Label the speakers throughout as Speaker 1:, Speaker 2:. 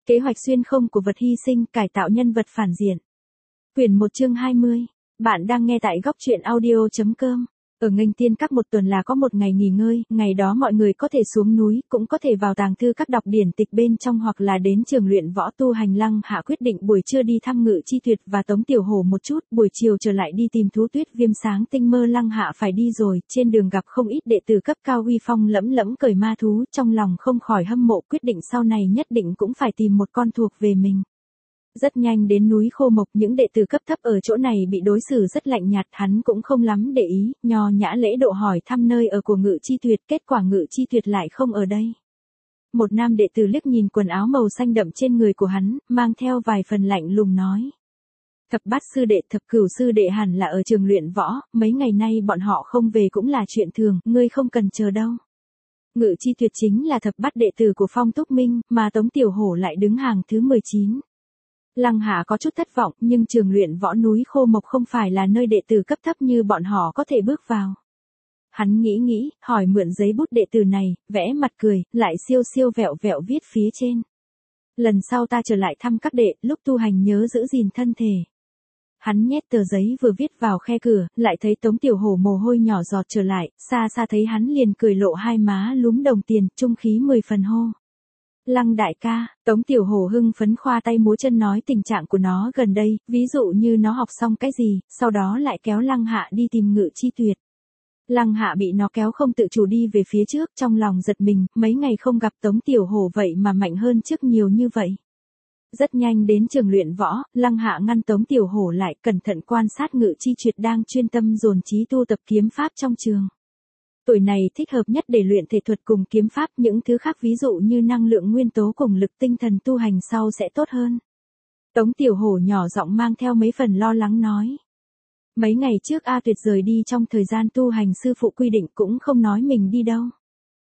Speaker 1: Kế hoạch xuyên không của vật hy sinh, cải tạo nhân vật phản diện. Quyển 1 chương 20. Bạn đang nghe tại góc truyện audio.com. Ở Nghênh Tiên Các một tuần là có một ngày nghỉ ngơi, ngày đó mọi người có thể xuống núi, cũng có thể vào tàng thư các đọc điển tịch bên trong hoặc là đến trường luyện võ tu hành. Lăng Hạ quyết định buổi trưa đi thăm Ngự Chi Tuyệt và Tống Tiểu Hổ một chút, buổi chiều trở lại đi tìm thú tuyết viêm sáng tinh mơ. Lăng Hạ phải đi rồi, trên đường gặp không ít đệ tử cấp cao uy phong lẫm lẫm cởi ma thú, trong lòng không khỏi hâm mộ, quyết định sau này nhất định cũng phải tìm một con thuộc về mình. Rất nhanh đến núi Khô Mộc, những đệ tử cấp thấp ở chỗ này bị đối xử rất lạnh nhạt, hắn cũng không lắm để ý, nho nhã lễ độ hỏi thăm nơi ở của Ngự Chi Tuyệt, kết quả Ngự Chi Tuyệt lại không ở đây. Một nam đệ tử liếc nhìn quần áo màu xanh đậm trên người của hắn, mang theo vài phần lạnh lùng nói. Thập bát sư đệ, thập cửu sư đệ hẳn là ở trường luyện võ, mấy ngày nay bọn họ không về cũng là chuyện thường, ngươi không cần chờ đâu. Ngự Chi Tuyệt chính là thập bát đệ tử của Phong Túc Minh, mà Tống Tiểu Hổ lại đứng hàng thứ 19. Lăng Hạ có chút thất vọng, nhưng trường luyện võ núi Khô Mộc không phải là nơi đệ tử cấp thấp như bọn họ có thể bước vào. Hắn nghĩ, hỏi mượn giấy bút đệ tử này, vẽ mặt cười, lại siêu siêu vẹo vẹo viết phía trên. Lần sau ta trở lại thăm các đệ, lúc tu hành nhớ giữ gìn thân thể. Hắn nhét tờ giấy vừa viết vào khe cửa, lại thấy Tống Tiểu Hổ mồ hôi nhỏ giọt trở lại, xa xa thấy hắn liền cười lộ hai má lúm đồng tiền, trung khí 10 phần hô. Lăng đại ca, Tống Tiểu Hổ hưng phấn khoa tay múa chân nói tình trạng của nó gần đây, ví dụ như nó học xong cái gì, sau đó lại kéo Lăng Hạ đi tìm Ngự Chi Tuyệt. Lăng Hạ bị nó kéo không tự chủ đi về phía trước, trong lòng giật mình, mấy ngày không gặp Tống Tiểu Hổ vậy mà mạnh hơn trước nhiều như vậy. Rất nhanh đến trường luyện võ, Lăng Hạ ngăn Tống Tiểu Hổ lại, cẩn thận quan sát Ngự Chi Tuyệt đang chuyên tâm dồn trí tu tập kiếm pháp trong trường. Tuổi này thích hợp nhất để luyện thể thuật cùng kiếm pháp, những thứ khác ví dụ như năng lượng nguyên tố cùng lực tinh thần tu hành sau sẽ tốt hơn. Tống Tiểu Hổ nhỏ giọng mang theo mấy phần lo lắng nói. Mấy ngày trước A Tuyệt rời đi trong thời gian tu hành, sư phụ quy định cũng không nói mình đi đâu.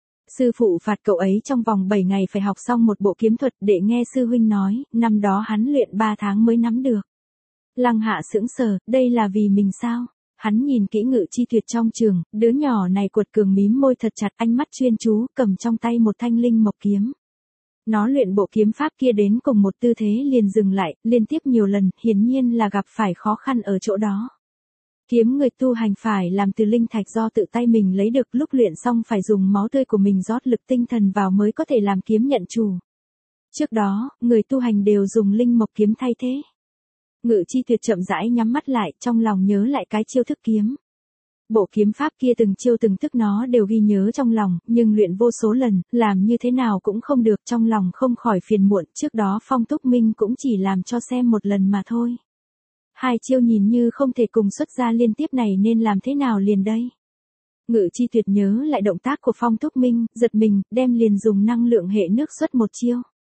Speaker 1: Sư phụ phạt cậu ấy trong vòng 7 ngày phải học xong một bộ kiếm thuật, để nghe sư huynh nói, năm đó hắn luyện 3 tháng mới nắm được. Lăng Hạ sững sờ, đây là vì mình sao? Hắn nhìn kỹ Ngự Chi Tuyệt trong trường, đứa nhỏ này cuột cường mím môi thật chặt, ánh mắt chuyên chú, cầm trong tay một thanh linh mộc kiếm. Nó luyện bộ kiếm pháp kia đến cùng một tư thế liền dừng lại, liên tiếp nhiều lần, hiển nhiên là gặp phải khó khăn ở chỗ đó. Kiếm người tu hành phải làm từ linh thạch do tự tay mình lấy được, lúc luyện xong phải dùng máu tươi của mình rót lực tinh thần vào mới có thể làm kiếm nhận chủ. Trước đó, người tu hành đều dùng linh mộc kiếm thay thế. Ngự Chi Tuyệt chậm rãi nhắm mắt lại, trong lòng nhớ lại cái chiêu thức kiếm. Bộ kiếm pháp kia từng chiêu từng thức nó đều ghi nhớ trong lòng, nhưng luyện vô số lần, làm như thế nào cũng không được, trong lòng không khỏi phiền muộn, trước đó Phong Túc Minh cũng chỉ làm cho xem một lần mà thôi. Hai chiêu nhìn như không thể cùng xuất ra liên tiếp này nên làm thế nào liền đây? Ngự Chi Tuyệt nhớ lại động tác của Phong Túc Minh, giật mình, đem liền dùng năng lượng hệ nước xuất một chiêu.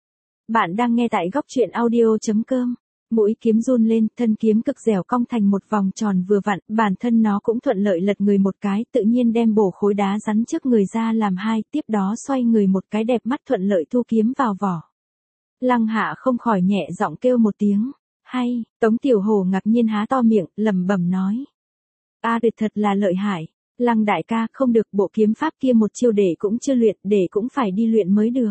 Speaker 1: Bạn đang nghe tại góc truyện audio.com. Mũi kiếm run lên, thân kiếm cực dẻo cong thành một vòng tròn vừa vặn, bản thân nó cũng thuận lợi lật người một cái, tự nhiên đem bổ khối đá rắn trước người ra làm hai, tiếp đó xoay người một cái đẹp mắt thuận lợi thu kiếm vào vỏ. Lăng Hạ không khỏi nhẹ giọng kêu một tiếng, hay, Tống Tiểu Hổ ngạc nhiên há to miệng, lẩm bẩm nói. A Tuyệt thật là lợi hại, Lăng đại ca, không được, bộ kiếm pháp kia một chiêu để cũng chưa luyện, để cũng phải đi luyện mới được.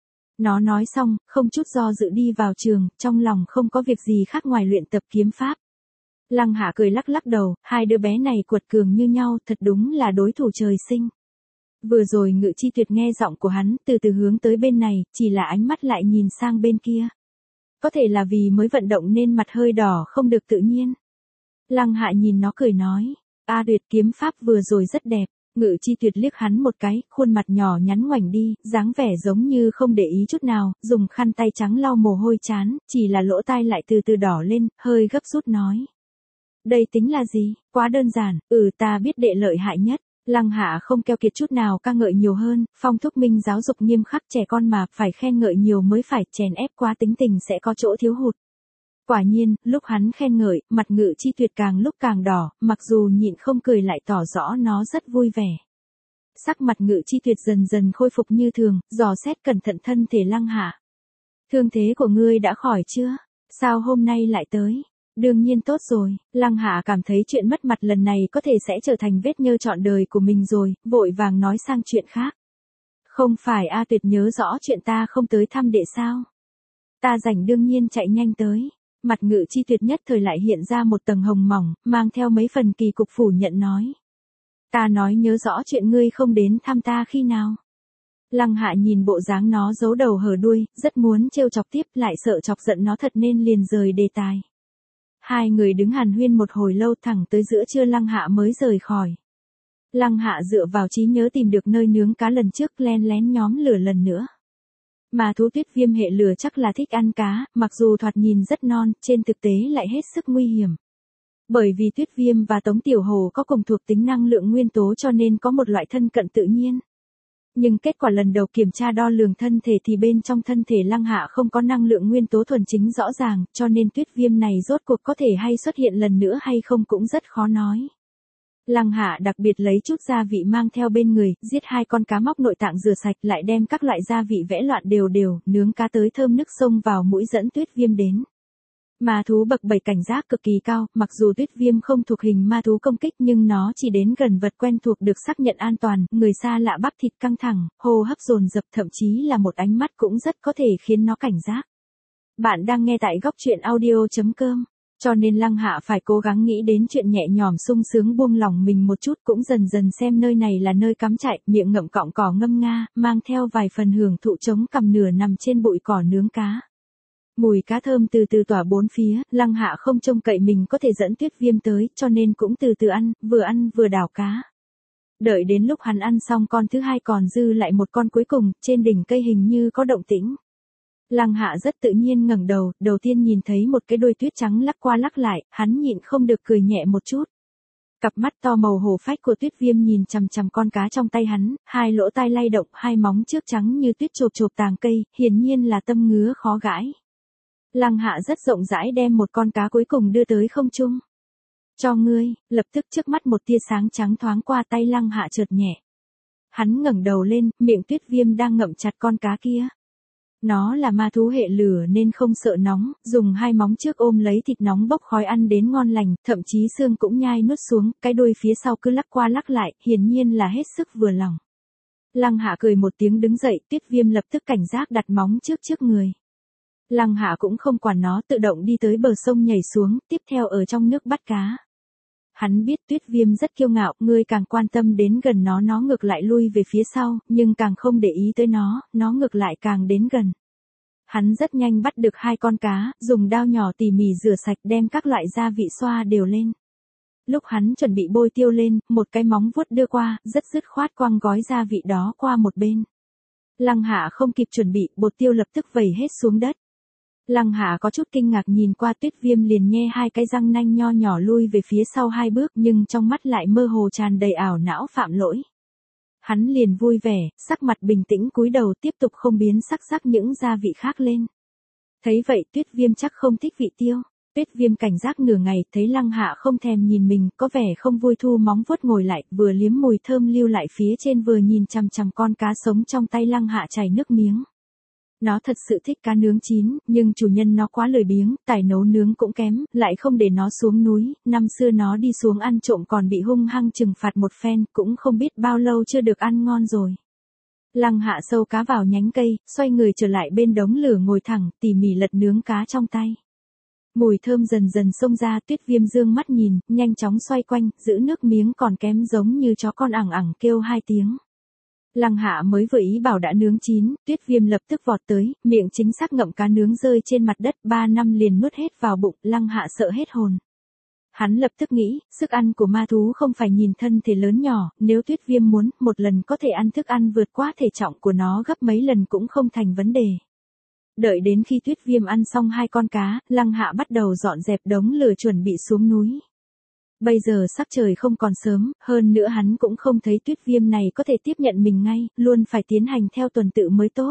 Speaker 1: Nó nói xong, không chút do dự đi vào trường, trong lòng không có việc gì khác ngoài luyện tập kiếm pháp. Lăng Hạ cười lắc lắc đầu, hai đứa bé này cuột cường như nhau, thật đúng là đối thủ trời sinh. Vừa rồi Ngự Chi Tuyệt nghe giọng của hắn, từ từ hướng tới bên này, chỉ là ánh mắt lại nhìn sang bên kia. Có thể là vì mới vận động nên mặt hơi đỏ không được tự nhiên. Lăng Hạ nhìn nó cười nói, A Tuyệt, kiếm pháp vừa rồi rất đẹp. Ngự Chi Tuyệt liếc hắn một cái, khuôn mặt nhỏ nhắn ngoảnh đi, dáng vẻ giống như không để ý chút nào, dùng khăn tay trắng lau mồ hôi trán, chỉ là lỗ tai lại từ từ đỏ lên, hơi gấp rút nói. Đây tính là gì, quá đơn giản, ta biết đệ lợi hại nhất. Lăng Hạ không keo kiệt chút nào ca ngợi nhiều hơn, Phong Túc Minh giáo dục nghiêm khắc, trẻ con mà, phải khen ngợi nhiều mới phải, chèn ép quá tính tình sẽ có chỗ thiếu hụt. Quả nhiên, lúc hắn khen ngợi, mặt Ngự Chi Tuyệt càng lúc càng đỏ, mặc dù nhịn không cười lại tỏ rõ nó rất vui vẻ. Sắc mặt Ngự Chi Tuyệt dần dần khôi phục như thường, dò xét cẩn thận thân thể Lăng Hạ. Thương thế của ngươi đã khỏi chưa? Sao hôm nay lại tới? Đương nhiên tốt rồi, Lăng Hạ cảm thấy chuyện mất mặt lần này có thể sẽ trở thành vết nhơ trọn đời của mình rồi, vội vàng nói sang chuyện khác. Không phải A Tuyệt nhớ rõ chuyện ta không tới thăm đệ sao? Ta rảnh đương nhiên chạy nhanh tới. Mặt Ngự Chi Tuyệt nhất thời lại hiện ra một tầng hồng mỏng, mang theo mấy phần kỳ cục phủ nhận nói. Ta nói nhớ rõ chuyện ngươi không đến thăm ta khi nào. Lăng Hạ nhìn bộ dáng nó giấu đầu hở đuôi, rất muốn trêu chọc tiếp lại sợ chọc giận nó thật nên liền rời đề tài. Hai người đứng hàn huyên một hồi lâu thẳng tới giữa trưa Lăng Hạ mới rời khỏi. Lăng Hạ dựa vào trí nhớ tìm được nơi nướng cá lần trước len lén nhóm lửa lần nữa. Mà thú Tuyết Viêm hệ lửa chắc là thích ăn cá, mặc dù thoạt nhìn rất non, trên thực tế lại hết sức nguy hiểm. Bởi vì Tuyết Viêm và Tống Tiểu Hồ có cùng thuộc tính năng lượng nguyên tố cho nên có một loại thân cận tự nhiên. Nhưng kết quả lần đầu kiểm tra đo lường thân thể thì bên trong thân thể Lăng Hạ không có năng lượng nguyên tố thuần chính rõ ràng, cho nên Tuyết Viêm này rốt cuộc có thể hay xuất hiện lần nữa hay không cũng rất khó nói. Lăng Hạ đặc biệt lấy chút gia vị mang theo bên người, giết 2 con cá móc nội tạng rửa sạch lại đem các loại gia vị vẽ loạn đều đều, nướng cá tới thơm nức sông vào mũi dẫn Tuyết Viêm đến. Ma thú bậc 7 cảnh giác cực kỳ cao, mặc dù Tuyết Viêm không thuộc hình ma thú công kích nhưng nó chỉ đến gần vật quen thuộc được xác nhận an toàn, người xa lạ bắp thịt căng thẳng, hô hấp dồn dập thậm chí là một ánh mắt cũng rất có thể khiến nó cảnh giác. Bạn đang nghe tại góc truyện audio.com. Cho nên Lăng Hạ phải cố gắng nghĩ đến chuyện nhẹ nhõm sung sướng buông lỏng mình một chút cũng dần dần xem nơi này là nơi cắm trại, miệng ngậm cọng cỏ ngâm nga, mang theo vài phần hưởng thụ chống cằm nửa nằm trên bụi cỏ nướng cá. Mùi cá thơm từ từ tỏa bốn phía, Lăng Hạ không trông cậy mình có thể dẫn Tuyết Viêm tới, cho nên cũng từ từ ăn vừa đảo cá. Đợi đến lúc hắn ăn xong con thứ 2 còn dư lại một con cuối cùng, trên đỉnh cây hình như có động tĩnh. Lăng Hạ rất tự nhiên ngẩng đầu, đầu tiên nhìn thấy một cái đuôi tuyết trắng lắc qua lắc lại, hắn nhịn không được cười nhẹ một chút. Cặp mắt to màu hổ phách của Tuyết Viêm nhìn chằm chằm con cá trong tay hắn, 2 lỗ tai lay động, 2 móng trước trắng như tuyết chộp chộp tàng cây, hiển nhiên là tâm ngứa khó gãi. Lăng Hạ rất rộng rãi đem một con cá cuối cùng đưa tới không trung. Cho ngươi, lập tức trước mắt một tia sáng trắng thoáng qua tay Lăng Hạ chợt nhẹ. Hắn ngẩng đầu lên, miệng Tuyết Viêm đang ngậm chặt con cá kia. Nó là ma thú hệ lửa nên không sợ nóng, dùng 2 móng trước ôm lấy thịt nóng bốc khói ăn đến ngon lành, thậm chí xương cũng nhai nuốt xuống, cái đuôi phía sau cứ lắc qua lắc lại, hiển nhiên là hết sức vừa lòng. Lăng Hạ cười một tiếng đứng dậy, Tuyết Viêm lập tức cảnh giác đặt móng trước người. Lăng Hạ cũng không quản nó, tự động đi tới bờ sông nhảy xuống, tiếp theo ở trong nước bắt cá. Hắn biết Tuyết Viêm rất kiêu ngạo, ngươi càng quan tâm đến gần nó ngược lại lui về phía sau, nhưng càng không để ý tới nó ngược lại càng đến gần. Hắn rất nhanh bắt được 2 con cá, dùng dao nhỏ tỉ mỉ rửa sạch đem các loại gia vị xoa đều lên. Lúc hắn chuẩn bị bôi tiêu lên, một cái móng vuốt đưa qua, rất dứt khoát quăng gói gia vị đó qua một bên. Lăng Hạ không kịp chuẩn bị, bột tiêu lập tức vẩy hết xuống đất. Lăng Hạ có chút kinh ngạc nhìn qua Tuyết Viêm liền nhe 2 cái răng nanh nho nhỏ lui về phía sau 2 bước nhưng trong mắt lại mơ hồ tràn đầy ảo não phạm lỗi. Hắn liền vui vẻ, sắc mặt bình tĩnh cúi đầu tiếp tục không biến sắc những gia vị khác lên. Thấy vậy Tuyết Viêm chắc không thích vị tiêu. Tuyết Viêm cảnh giác nửa ngày thấy Lăng Hạ không thèm nhìn mình có vẻ không vui thu móng vuốt ngồi lại vừa liếm mùi thơm lưu lại phía trên vừa nhìn chằm chằm con cá sống trong tay Lăng Hạ chảy nước miếng. Nó thật sự thích cá nướng chín, nhưng chủ nhân nó quá lười biếng, tài nấu nướng cũng kém, lại không để nó xuống núi, năm xưa nó đi xuống ăn trộm còn bị hung hăng trừng phạt một phen, cũng không biết bao lâu chưa được ăn ngon rồi. Lăng Hạ sâu cá vào nhánh cây, xoay người trở lại bên đống lửa ngồi thẳng, tỉ mỉ lật nướng cá trong tay. Mùi thơm dần dần xông ra, Tuyết Viêm dương mắt nhìn, nhanh chóng xoay quanh, giữ nước miếng còn kém giống như chó con ẳng ẳng kêu 2 tiếng. Lăng Hạ mới vừa ý bảo đã nướng chín, Tuyết Viêm lập tức vọt tới, miệng chính xác ngậm cá nướng rơi trên mặt đất 3 năm liền nuốt hết vào bụng, Lăng Hạ sợ hết hồn. Hắn lập tức nghĩ, sức ăn của ma thú không phải nhìn thân thể lớn nhỏ, nếu Tuyết Viêm muốn, một lần có thể ăn thức ăn vượt quá thể trọng của nó gấp mấy lần cũng không thành vấn đề. Đợi đến khi Tuyết Viêm ăn xong 2 con cá, Lăng Hạ bắt đầu dọn dẹp đống lửa chuẩn bị xuống núi. Bây giờ sắc trời không còn sớm, hơn nữa hắn cũng không thấy Tuyết Viêm này có thể tiếp nhận mình ngay, luôn phải tiến hành theo tuần tự mới tốt.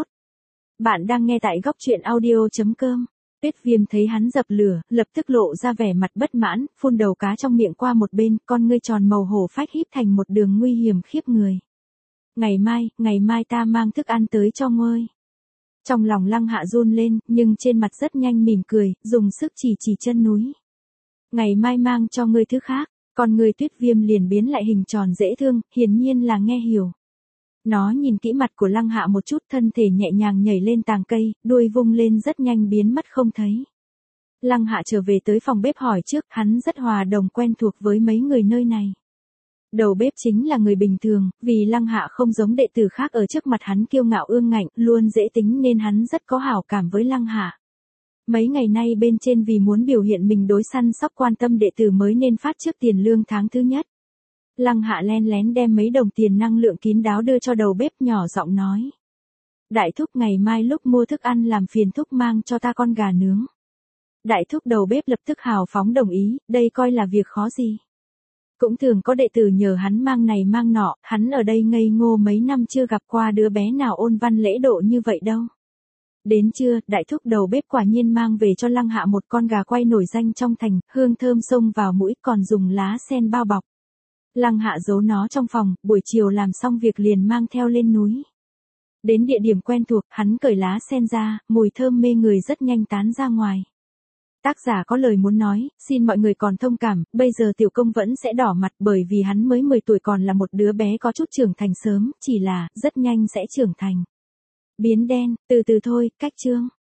Speaker 1: Bạn đang nghe tại góc truyện audio.com. Tuyết Viêm thấy hắn dập lửa, lập tức lộ ra vẻ mặt bất mãn, phun đầu cá trong miệng qua một bên, con ngươi tròn màu hổ phách híp thành một đường nguy hiểm khiếp người. Ngày mai ta mang thức ăn tới cho ngươi. Trong lòng Lăng Hạ run lên, nhưng trên mặt rất nhanh mỉm cười, dùng sức chỉ chân núi. Ngày mai mang cho ngươi thứ khác, còn người Tuyết Viêm liền biến lại hình tròn dễ thương, hiển nhiên là nghe hiểu. Nó nhìn kỹ mặt của Lăng Hạ một chút, thân thể nhẹ nhàng nhảy lên tàng cây, đuôi vung lên rất nhanh biến mất không thấy. Lăng Hạ trở về tới phòng bếp hỏi trước, hắn rất hòa đồng quen thuộc với mấy người nơi này. Đầu bếp chính là người bình thường, vì Lăng Hạ không giống đệ tử khác ở trước mặt hắn kiêu ngạo ương ngạnh, luôn dễ tính nên hắn rất có hảo cảm với Lăng Hạ. Mấy ngày nay bên trên vì muốn biểu hiện mình đối săn sóc quan tâm đệ tử mới nên phát trước tiền lương tháng thứ nhất. Lăng Hạ len lén đem mấy đồng tiền năng lượng kín đáo đưa cho đầu bếp, nhỏ giọng nói. Đại thúc, ngày mai lúc mua thức ăn làm phiền thúc mang cho ta con gà nướng. Đại thúc. Đầu bếp lập tức hào phóng đồng ý, đây coi là việc khó gì. Cũng thường có đệ tử nhờ hắn mang này mang nọ, hắn ở đây ngây ngô mấy năm chưa gặp qua đứa bé nào ôn văn lễ độ như vậy đâu. Đến trưa, đại thúc đầu bếp quả nhiên mang về cho Lăng Hạ một con gà quay nổi danh trong thành, hương thơm xông vào mũi, còn dùng lá sen bao bọc. Lăng Hạ giấu nó trong phòng, buổi chiều làm xong việc liền mang theo lên núi. Đến địa điểm quen thuộc, hắn cởi lá sen ra, mùi thơm mê người rất nhanh tán ra ngoài. Tác giả có lời muốn nói, xin mọi người còn thông cảm, bây giờ tiểu công vẫn sẽ đỏ mặt bởi vì hắn mới 10 tuổi còn là một đứa bé có chút trưởng thành sớm, chỉ là, rất nhanh sẽ trưởng thành. Biến đen, từ từ thôi, cách chương.